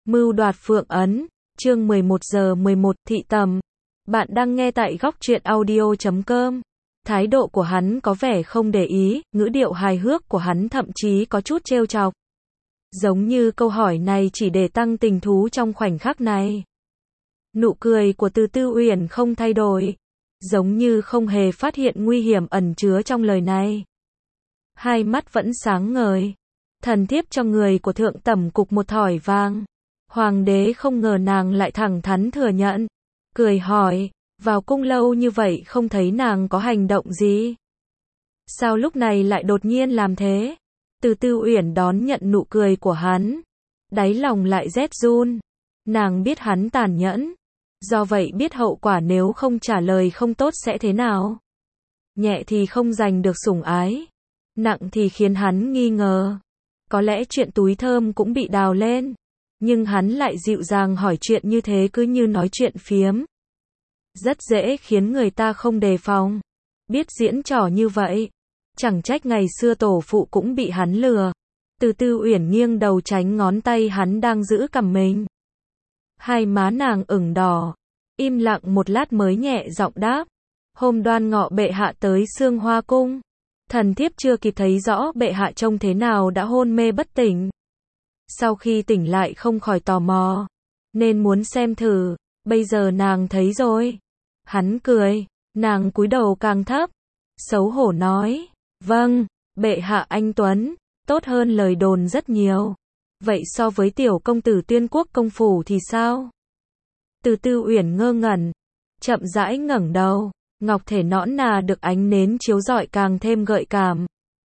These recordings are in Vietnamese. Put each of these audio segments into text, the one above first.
Mưu đoạt Phượng Ấn, chương 11 giờ 11 thị tầm. Bạn đang nghe tại góc truyện audio.com. Thái độ của hắn có vẻ không để ý, ngữ điệu hài hước của hắn thậm chí có chút trêu chọc. Giống như câu hỏi này chỉ để tăng tình thú trong khoảnh khắc này. Nụ cười của Từ Tư Uyển không thay đổi, giống như không hề phát hiện nguy hiểm ẩn chứa trong lời này. Hai mắt vẫn sáng ngời, thần thiếp cho người của thượng tẩm cục một thỏi vàng. Hoàng đế không ngờ nàng lại thẳng thắn thừa nhận, cười hỏi, vào cung lâu như vậy không thấy nàng có hành động gì? Sao lúc này lại đột nhiên làm thế? Từ Tư Uyển đón nhận nụ cười của hắn, đáy lòng lại rét run. Nàng biết hắn tàn nhẫn, do vậy biết hậu quả nếu không trả lời không tốt sẽ thế nào. Nhẹ thì không giành được sủng ái, nặng thì khiến hắn nghi ngờ. Có lẽ chuyện túi thơm cũng bị đào lên, nhưng hắn lại dịu dàng hỏi chuyện như thế cứ như nói chuyện phiếm. Rất dễ khiến người ta không đề phòng. Biết diễn trò như vậy, chẳng trách ngày xưa tổ phụ cũng bị hắn lừa. Từ Tư Uyển nghiêng đầu tránh ngón tay hắn đang giữ cằm mình. Hai má nàng ửng đỏ, im lặng một lát mới nhẹ giọng đáp. Hôm Đoan Ngọ bệ hạ tới Sương Hoa cung, thần thiếp chưa kịp thấy rõ bệ hạ trông thế nào đã hôn mê bất tỉnh. Sau khi tỉnh lại không khỏi tò mò, nên muốn xem thử, bây giờ nàng thấy rồi. Hắn cười, nàng cúi đầu càng thấp, xấu hổ nói, vâng, bệ hạ anh tuấn, tốt hơn lời đồn rất nhiều. Vậy so với tiểu công tử Tuyên Quốc công phủ thì sao? Từ Tư Uyển ngơ ngẩn, chậm rãi ngẩng đầu, ngọc thể nõn nà được ánh nến chiếu rọi càng thêm gợi cảm.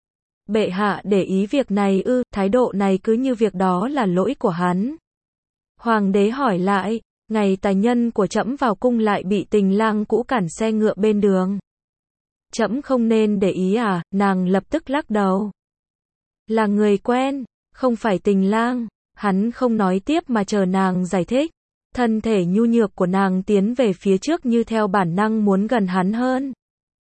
Bệ hạ để ý việc này ư? Thái độ này cứ như việc đó là lỗi của hắn. Hoàng đế hỏi lại, ngày tài nhân của trẫm vào cung lại bị tình lang cũ cản xe ngựa bên đường. Trẫm không nên để ý à? Nàng lập tức lắc đầu. Là người quen, không phải tình lang. Hắn không nói tiếp mà chờ nàng giải thích. Thân thể nhu nhược của nàng tiến về phía trước như theo bản năng muốn gần hắn hơn.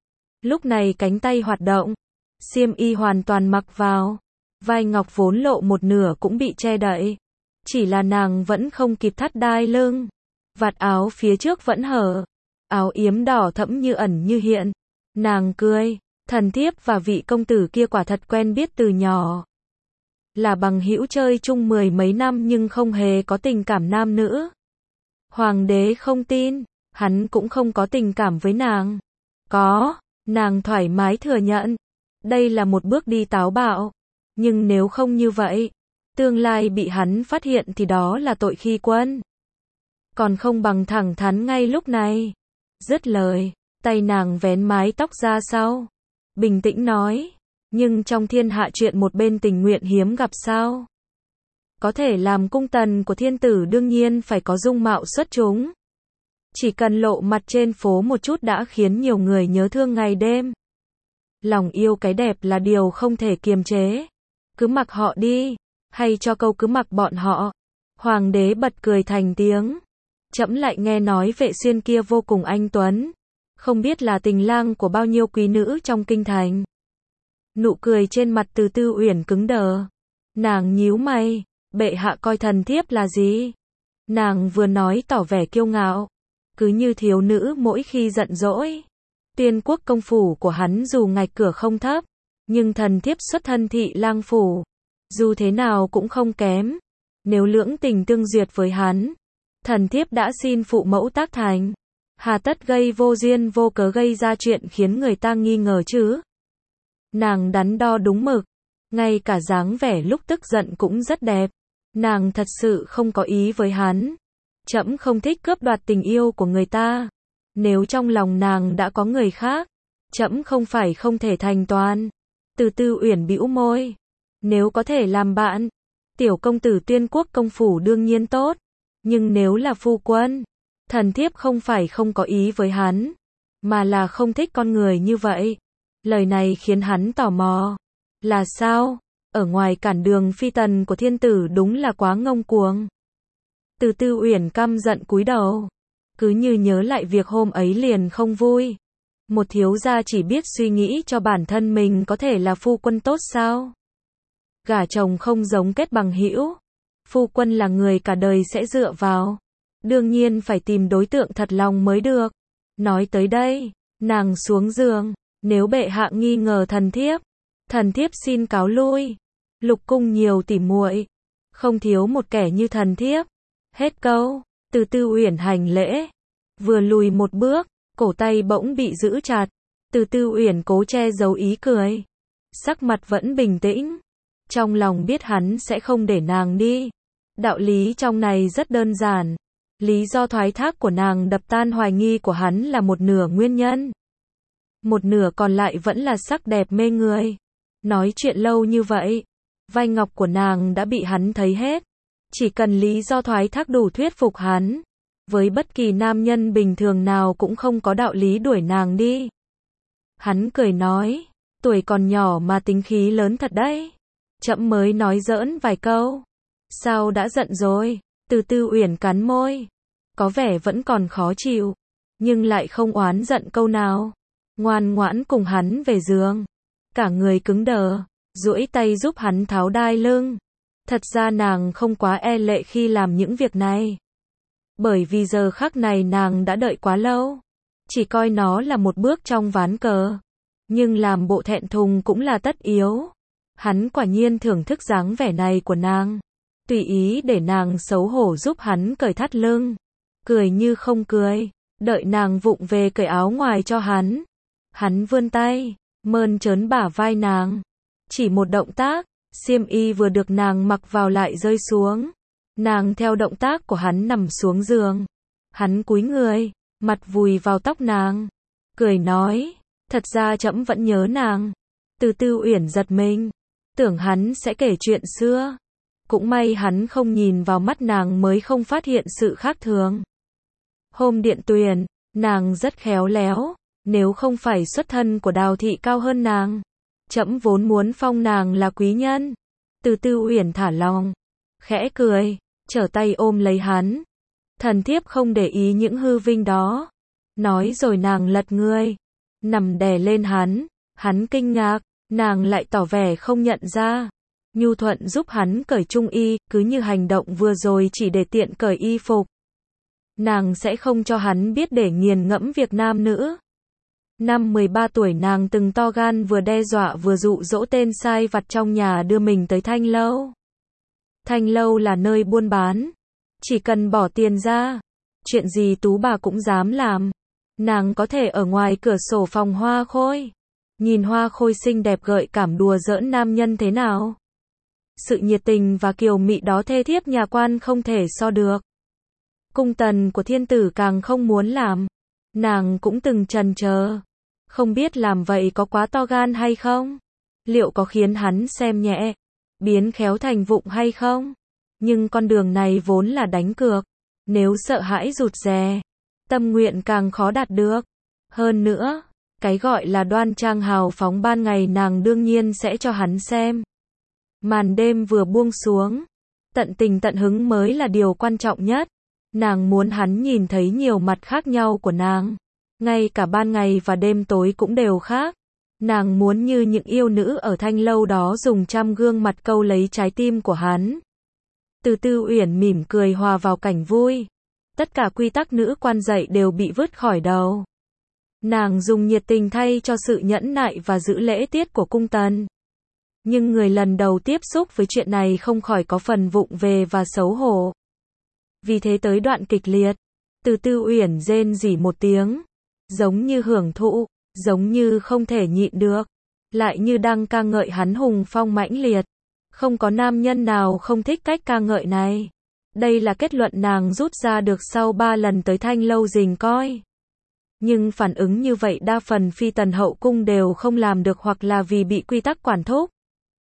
Lúc này cánh tay hoạt động, xiêm y hoàn toàn mặc vào, vai ngọc vốn lộ một nửa cũng bị che đậy. Chỉ là nàng vẫn không kịp thắt đai lưng, vạt áo phía trước vẫn hở, áo yếm đỏ thẫm như ẩn như hiện. Nàng cười, thần thiếp và vị công tử kia quả thật quen biết từ nhỏ. Là bằng hữu chơi chung mười mấy năm nhưng không hề có tình cảm nam nữ. Hoàng đế không tin, hắn cũng không có tình cảm với nàng. Có, nàng thoải mái thừa nhận. Đây là một bước đi táo bạo, nhưng nếu không như vậy, tương lai bị hắn phát hiện thì đó là tội khi quân. Còn không bằng thẳng thắn ngay lúc này. Dứt lời, tay nàng vén mái tóc ra sau, bình tĩnh nói, nhưng trong thiên hạ chuyện một bên tình nguyện hiếm gặp sao. Có thể làm cung tần của thiên tử đương nhiên phải có dung mạo xuất chúng. Chỉ cần lộ mặt trên phố một chút đã khiến nhiều người nhớ thương ngày đêm. Lòng yêu cái đẹp là điều không thể kiềm chế. Cứ mặc họ đi, hay cho câu cứ mặc bọn họ. Hoàng đế bật cười thành tiếng. Trẫm lại nghe nói Vệ Xuyên kia vô cùng anh tuấn, không biết là tình lang của bao nhiêu quý nữ trong kinh thành. Nụ cười trên mặt Từ Tư Uyển cứng đờ. Nàng nhíu mày, bệ hạ coi thần thiếp là gì? Nàng vừa nói tỏ vẻ kiêu ngạo, cứ như thiếu nữ mỗi khi giận dỗi. Tuyên Quốc công phủ của hắn dù ngạch cửa không thấp, nhưng thần thiếp xuất thân thị lang phủ, dù thế nào cũng không kém. Nếu lưỡng tình tương duyệt với hắn, thần thiếp đã xin phụ mẫu tác thành. Hà tất gây vô duyên vô cớ gây ra chuyện khiến người ta nghi ngờ chứ? Nàng đắn đo đúng mực, ngay cả dáng vẻ lúc tức giận cũng rất đẹp. Nàng thật sự không có ý với hắn. Trẫm không thích cướp đoạt tình yêu của người ta. Nếu trong lòng nàng đã có người khác, trẫm không phải không thể thành toàn. Từ Tư Uyển bĩu môi. Nếu có thể làm bạn, tiểu công tử Tuyên Quốc công phủ đương nhiên tốt. Nhưng nếu là phu quân, thần thiếp không phải không có ý với hắn, mà là không thích con người như vậy. Lời này khiến hắn tò mò. Là sao? Ở ngoài cản đường phi tần của thiên tử đúng là quá ngông cuồng. Từ Tư Uyển căm giận cúi đầu. Cứ như nhớ lại việc hôm ấy liền không vui. Một thiếu gia chỉ biết suy nghĩ cho bản thân mình có thể là phu quân tốt sao? Gả chồng không giống kết bằng hữu. Phu quân là người cả đời sẽ dựa vào. Đương nhiên phải tìm đối tượng thật lòng mới được. Nói tới đây, nàng xuống giường. Nếu bệ hạ nghi ngờ thần thiếp xin cáo lui. Lục cung nhiều tỉ muội, không thiếu một kẻ như thần thiếp. Hết câu. Từ Tư Uyển hành lễ, vừa lùi một bước, cổ tay bỗng bị giữ chặt. Từ Tư Uyển cố che giấu ý cười, sắc mặt vẫn bình tĩnh. Trong lòng biết hắn sẽ không để nàng đi. Đạo lý trong này rất đơn giản. Lý do thoái thác của nàng đập tan hoài nghi của hắn là một nửa nguyên nhân. Một nửa còn lại vẫn là sắc đẹp mê người. Nói chuyện lâu như vậy, vai ngọc của nàng đã bị hắn thấy hết. Chỉ cần lý do thoái thác đủ thuyết phục hắn, với bất kỳ nam nhân bình thường nào cũng không có đạo lý đuổi nàng đi. Hắn cười nói, tuổi còn nhỏ mà tính khí lớn thật đấy. Trẫm mới nói giỡn vài câu. Sao đã giận rồi? Từ Tư Uyển cắn môi, có vẻ vẫn còn khó chịu, nhưng lại không oán giận câu nào. Ngoan ngoãn cùng hắn về giường, cả người cứng đờ, duỗi tay giúp hắn tháo đai lưng. Thật ra nàng không quá e lệ khi làm những việc này, bởi vì giờ khắc này nàng đã đợi quá lâu, chỉ coi nó là một bước trong ván cờ. Nhưng làm bộ thẹn thùng cũng là tất yếu. Hắn quả nhiên thưởng thức dáng vẻ này của nàng, tùy ý để nàng xấu hổ giúp hắn cởi thắt lưng, cười như không cười, đợi nàng vụng về cởi áo ngoài cho hắn. Hắn vươn tay, mơn trớn bả vai nàng, chỉ một động tác, xiêm y vừa được nàng mặc vào lại rơi xuống. Nàng theo động tác của hắn nằm xuống giường. Hắn cúi người, mặt vùi vào tóc nàng, cười nói, thật ra trẫm vẫn nhớ nàng. Từ Tư Uyển giật mình, tưởng hắn sẽ kể chuyện xưa. Cũng may hắn không nhìn vào mắt nàng mới không phát hiện sự khác thường. Hôm điện tuyển, nàng rất khéo léo, nếu không phải xuất thân của Đào thị cao hơn nàng, trẫm vốn muốn phong nàng là quý nhân. Từ Tư Uyển thả lòng, khẽ cười, trở tay ôm lấy hắn. Thần thiếp không để ý những hư vinh đó. Nói rồi nàng lật người, nằm đè lên hắn. Hắn kinh ngạc, nàng lại tỏ vẻ không nhận ra. Nhu thuận giúp hắn cởi trung y, cứ như hành động vừa rồi chỉ để tiện cởi y phục. Nàng sẽ không cho hắn biết để nghiền ngẫm việc nam nữ. Năm 13 tuổi nàng từng to gan vừa đe dọa vừa dụ dỗ tên sai vặt trong nhà đưa mình tới Thanh Lâu. Thanh Lâu là nơi buôn bán, chỉ cần bỏ tiền ra, chuyện gì tú bà cũng dám làm. Nàng có thể ở ngoài cửa sổ phòng Hoa Khôi, nhìn Hoa Khôi xinh đẹp gợi cảm đùa giỡn nam nhân thế nào. Sự nhiệt tình và kiều mị đó thê thiếp nhà quan không thể so được. Cung tần của thiên tử càng không muốn làm. Nàng cũng từng chần chờ, không biết làm vậy có quá to gan hay không? Liệu có khiến hắn xem nhẹ, biến khéo thành vụng hay không? Nhưng con đường này vốn là đánh cược, nếu sợ hãi rụt rè, tâm nguyện càng khó đạt được. Hơn nữa, cái gọi là đoan trang hào phóng ban ngày nàng đương nhiên sẽ cho hắn xem. Màn đêm vừa buông xuống, tận tình tận hứng mới là điều quan trọng nhất. Nàng muốn hắn nhìn thấy nhiều mặt khác nhau của nàng, ngay cả ban ngày và đêm tối cũng đều khác. Nàng muốn như những yêu nữ ở Thanh Lâu đó dùng trăm gương mặt câu lấy trái tim của hắn. Từ Tư Uyển mỉm cười hòa vào cảnh vui. Tất cả quy tắc nữ quan dạy đều bị vứt khỏi đầu. Nàng dùng nhiệt tình thay cho sự nhẫn nại và giữ lễ tiết của cung tần. Nhưng người lần đầu tiếp xúc với chuyện này không khỏi có phần vụng về và xấu hổ. Vì thế tới đoạn kịch liệt, Từ Tư Uyển rên rỉ một tiếng, giống như hưởng thụ, giống như không thể nhịn được, lại như đang ca ngợi hắn hùng phong mãnh liệt. Không có nam nhân nào không thích cách ca ngợi này. Đây là kết luận nàng rút ra được sau 3 lần tới Thanh Lâu rình coi. Nhưng phản ứng như vậy đa phần phi tần hậu cung đều không làm được, hoặc là vì bị quy tắc quản thúc.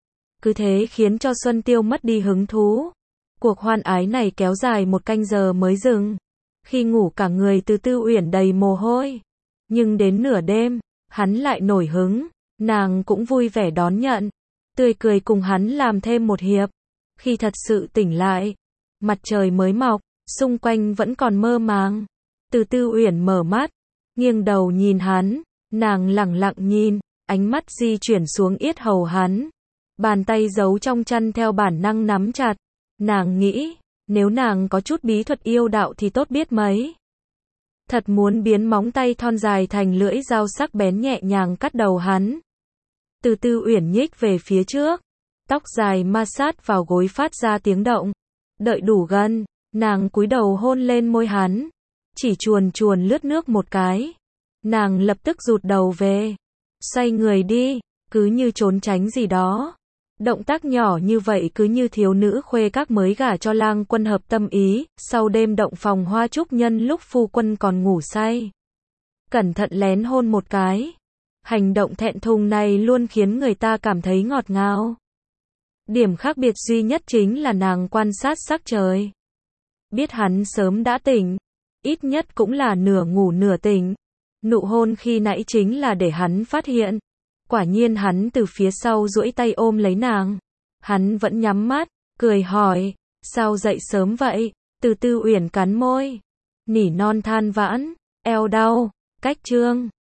Cứ thế khiến cho Xuân Tiêu mất đi hứng thú. Cuộc hoan ái này kéo dài 1 canh giờ mới dừng. Khi ngủ cả người Từ Tư Uyển đầy mồ hôi. Nhưng đến nửa đêm, hắn lại nổi hứng. Nàng cũng vui vẻ đón nhận, tươi cười cùng hắn làm thêm một hiệp. Khi thật sự tỉnh lại, mặt trời mới mọc, xung quanh vẫn còn mơ màng. Từ Tư Uyển mở mắt, nghiêng đầu nhìn hắn, nàng lẳng lặng nhìn, ánh mắt di chuyển xuống yết hầu hắn. Bàn tay giấu trong chăn theo bản năng nắm chặt. Nàng nghĩ, nếu nàng có chút bí thuật yêu đạo thì tốt biết mấy. Thật muốn biến móng tay thon dài thành lưỡi dao sắc bén nhẹ nhàng cắt đầu hắn. Từ từ Uyển nhích về phía trước, tóc dài ma sát vào gối phát ra tiếng động. Đợi đủ gần, nàng cúi đầu hôn lên môi hắn, chỉ chuồn chuồn lướt nước một cái. Nàng lập tức rụt đầu về, xoay người đi, cứ như trốn tránh gì đó. Động tác nhỏ như vậy cứ như thiếu nữ khuê các mới gả cho lang quân hợp tâm ý, sau đêm động phòng hoa trúc nhân lúc phu quân còn ngủ say. Cẩn thận lén hôn một cái. Hành động thẹn thùng này luôn khiến người ta cảm thấy ngọt ngào. Điểm khác biệt duy nhất chính là nàng quan sát sắc trời. Biết hắn sớm đã tỉnh, ít nhất cũng là nửa ngủ nửa tỉnh. Nụ hôn khi nãy chính là để hắn phát hiện. Quả nhiên hắn từ phía sau duỗi tay ôm lấy nàng. Hắn vẫn nhắm mắt, cười hỏi, sao dậy sớm vậy? Từ từ Uyển cắn môi, nỉ non than vãn, eo đau, cách chương.